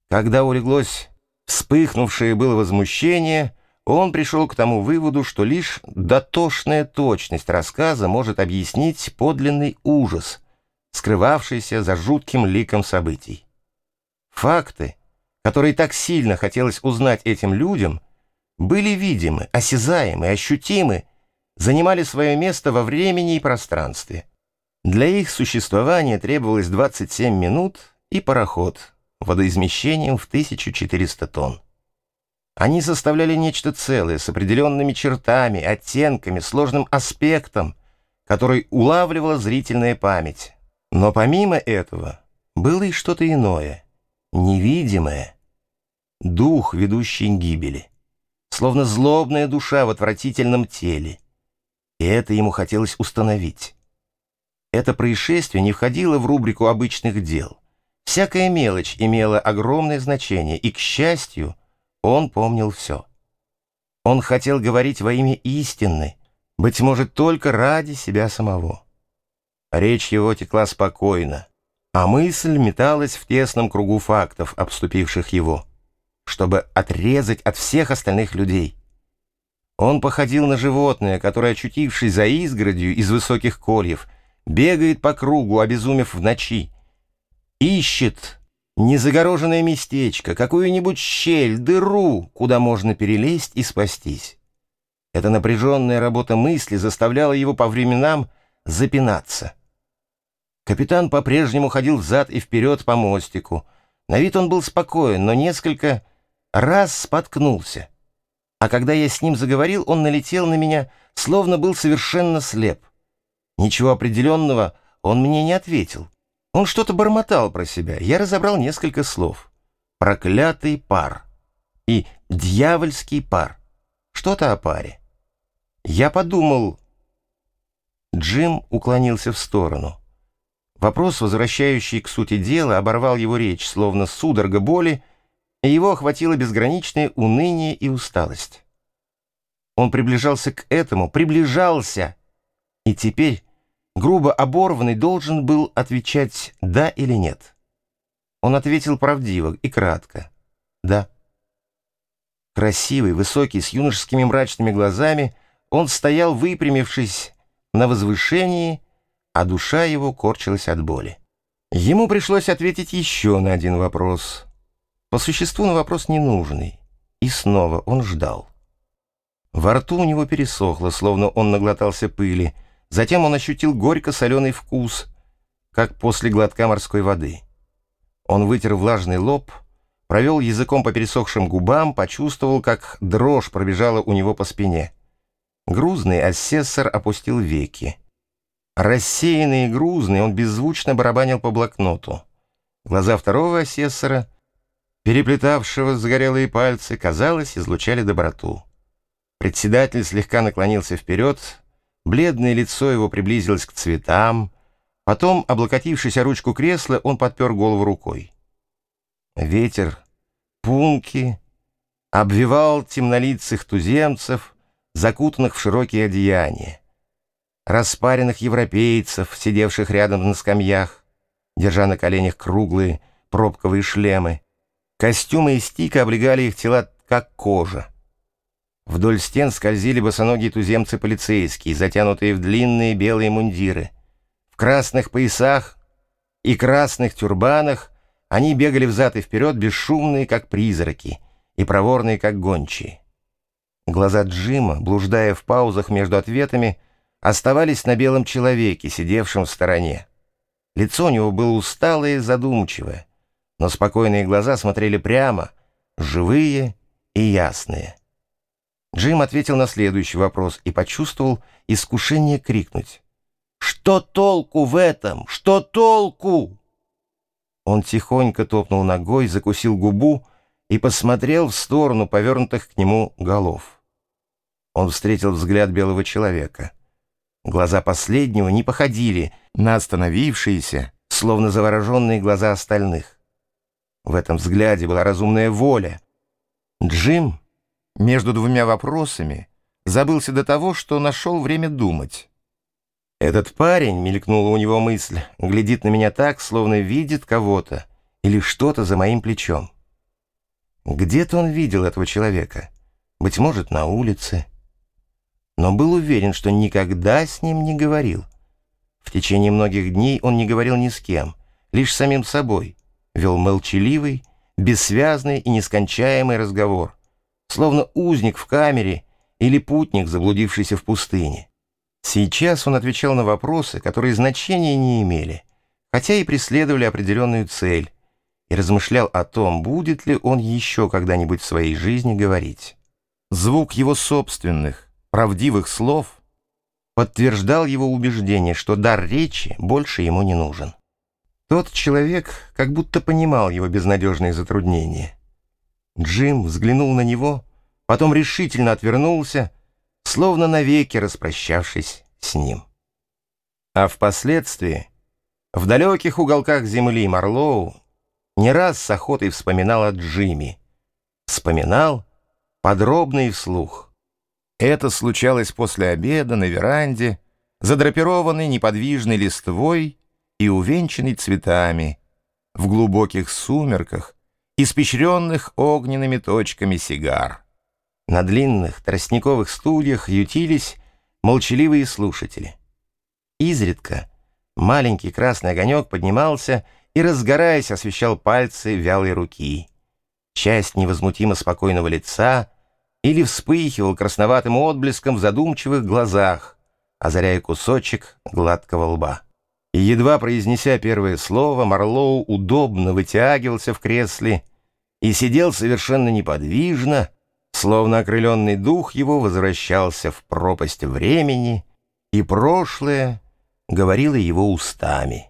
Когда улеглось вспыхнувшее было возмущение, он пришел к тому выводу, что лишь дотошная точность рассказа может объяснить подлинный ужас, скрывавшийся за жутким ликом событий. Факты, которые так сильно хотелось узнать этим людям, были видимы, осязаемы, ощутимы, занимали свое место во времени и пространстве. Для их существования требовалось 27 минут и пароход водоизмещением в 1400 тонн. Они составляли нечто целое с определенными чертами, оттенками, сложным аспектом, который улавливала зрительная память. Но помимо этого было и что-то иное, невидимое, дух, ведущий к гибели, словно злобная душа в отвратительном теле. И это ему хотелось установить. Это происшествие не входило в рубрику обычных дел. Всякая мелочь имела огромное значение, и, к счастью, он помнил все. Он хотел говорить во имя истины, быть может, только ради себя самого. Речь его текла спокойно, а мысль металась в тесном кругу фактов, обступивших его, чтобы отрезать от всех остальных людей. Он походил на животное, которое, очутившись за изгородью из высоких кольев, бегает по кругу, обезумев в ночи, ищет незагороженное местечко, какую-нибудь щель, дыру, куда можно перелезть и спастись. Эта напряженная работа мысли заставляла его по временам запинаться. Капитан по-прежнему ходил взад и вперед по мостику. На вид он был спокоен, но несколько раз споткнулся. А когда я с ним заговорил, он налетел на меня, словно был совершенно слеп. Ничего определенного он мне не ответил. Он что-то бормотал про себя. Я разобрал несколько слов. «Проклятый пар» и «дьявольский пар». Что-то о паре. Я подумал... Джим уклонился в сторону. Вопрос, возвращающий к сути дела, оборвал его речь, словно судорога боли, и его охватило безграничное уныние и усталость. Он приближался к этому, приближался, и теперь... грубо оборванный должен был отвечать «да» или «нет». Он ответил правдиво и кратко «да». Красивый, высокий, с юношескими мрачными глазами, он стоял, выпрямившись на возвышении, а душа его корчилась от боли. Ему пришлось ответить еще на один вопрос. По существу на вопрос ненужный. И снова он ждал. Во рту у него пересохло, словно он наглотался пыли. Затем он ощутил горько-соленый вкус, как после глотка морской воды. Он вытер влажный лоб, провел языком по пересохшим губам, почувствовал, как дрожь пробежала у него по спине. Грузный асессор опустил веки. Рассеянный и грузный, он беззвучно барабанил по блокноту. Глаза второго асессора, переплетавшего загорелые пальцы, казалось, излучали доброту. Председатель слегка наклонился вперед, бледное лицо его приблизилось к цветам. Потом, облокотившись о ручку кресла, он подпер голову рукой. Ветер пунки обвивал темнолицых туземцев, закутанных в широкие одеяния, распаренных европейцев, сидевших рядом на скамьях, держа на коленях круглые пробковые шлемы. Костюмы из тика облегали их тела, как кожа. Вдоль стен скользили босоногие туземцы-полицейские, затянутые в длинные белые мундиры. В красных поясах и красных тюрбанах они бегали взад и вперед, бесшумные, как призраки, и проворные, как гончие. Глаза Джима, блуждая в паузах между ответами, оставались на белом человеке, сидевшем в стороне. Лицо у него было усталое и задумчивое, но спокойные глаза смотрели прямо, живые и ясные. Джим ответил на следующий вопрос и почувствовал искушение крикнуть: «Что толку в этом? Что толку?» Он тихонько топнул ногой, закусил губу и посмотрел в сторону повернутых к нему голов. Он встретил взгляд белого человека. Глаза последнего не походили на остановившиеся, словно завороженные глаза остальных. В этом взгляде была разумная воля. Джим между двумя вопросами забылся до того, что нашел время думать. «Этот парень», — мелькнула у него мысль, — «глядит на меня так, словно видит кого-то или что-то за моим плечом. Где-то он видел этого человека, быть может, на улице, но был уверен, что никогда с ним не говорил. В течение многих дней он не говорил ни с кем, лишь с самим собой, вел молчаливый, бессвязный и нескончаемый разговор, словно узник в камере или путник, заблудившийся в пустыне. Сейчас он отвечал на вопросы, которые значения не имели, хотя и преследовали определенную цель, и размышлял о том, будет ли он еще когда-нибудь в своей жизни говорить. Звук его собственных, правдивых слов подтверждал его убеждение, что дар речи больше ему не нужен. Тот человек как будто понимал его безнадежные затруднения. Джим взглянул на него, потом решительно отвернулся, словно навеки распрощавшись с ним. А впоследствии в далеких уголках земли Марлоу не раз с охотой вспоминал о Джиме. Вспоминал подробно и вслух. Это случалось после обеда на веранде, задрапированной неподвижной листвой и увенчанной цветами, в глубоких сумерках, испещренных огненными точками сигар. На длинных тростниковых стульях ютились молчаливые слушатели. Изредка маленький красный огонек поднимался и, разгораясь, освещал пальцы вялой руки, часть невозмутимо спокойного лица, или вспыхивал красноватым отблеском в задумчивых глазах, озаряя кусочек гладкого лба. И, едва произнеся первое слово, Марлоу удобно вытягивался в кресле и сидел совершенно неподвижно, словно окрыленный дух его возвращался в пропасть времени, и прошлое говорило его устами.